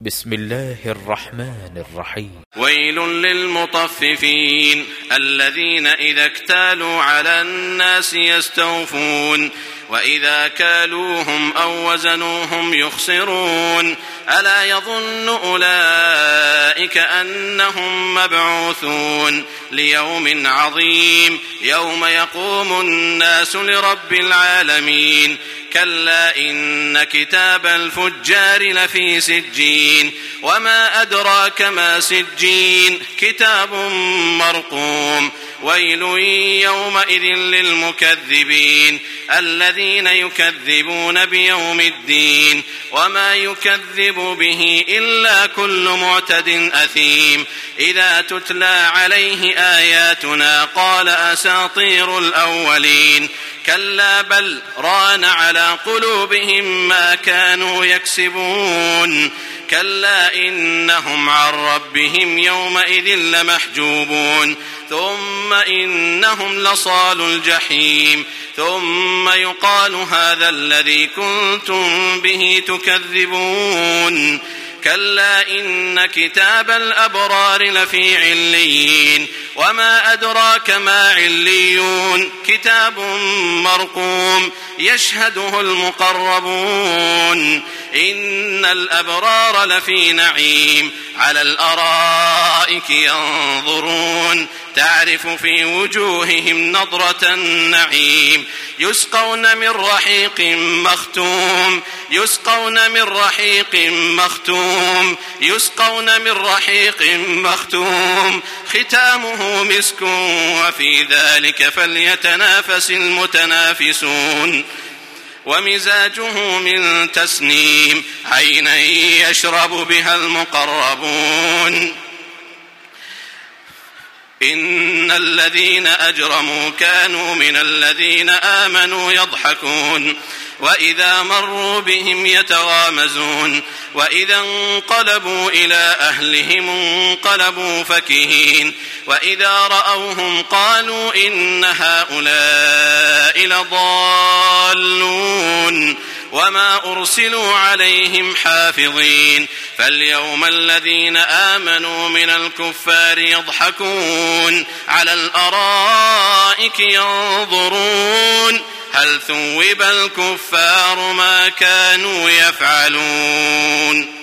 بسم الله الرحمن الرحيم. ويل للمطففين الذين إذا اكتالوا على الناس يستوفون وإذا كالوهم أو وزنوهم يخسرون ألا يظن أولئك أنهم مبعوثون ليوم عظيم يوم يقوم الناس لرب العالمين كلا إن كتاب الفجار لفي سجين وما أدراك ما سجين كتاب مرقوم ويل يومئذ للمكذبين الذين يكذبون بيوم الدين وما يكذب به إلا كل معتد أثيم إذا تتلى عليه آياتنا قال أساطير الأولين كلا بل ران على قلوبهم ما كانوا يكسبون كلا إنهم عن ربهم يومئذ لمحجوبون ثم إنهم لصال الجحيم ثم يقال هذا الذي كنتم به تكذبون كلا إن كتاب الأبرار لفي عليين وما أدراك ما عليون كتاب مرقوم يشهده المقربون إن الأبرار لفي نعيم على الأرائك ينظرون تعرف في وجوههم نضرة النعيم يسقون من رحيق مختوم يسقون من رحيق مختوم يسقون من رحيق مختوم ختامه مسك وفي ذلك فليتنافس المتنافسون ومزاجه من تسنيم عينا يشرب بها المقربون إن الذين أجرموا كانوا من الذين آمنوا يضحكون وإذا مروا بهم يتغامزون وإذا انقلبوا إلى أهلهم انقلبوا فكهين وإذا رأوهم قالوا إن هؤلاء لضالون وما أرسلوا عليهم حافظين فاليوم الذين آمنوا من الكفار يضحكون على الأرائك ينظرون هل ثوب الكفار ما كانوا يفعلون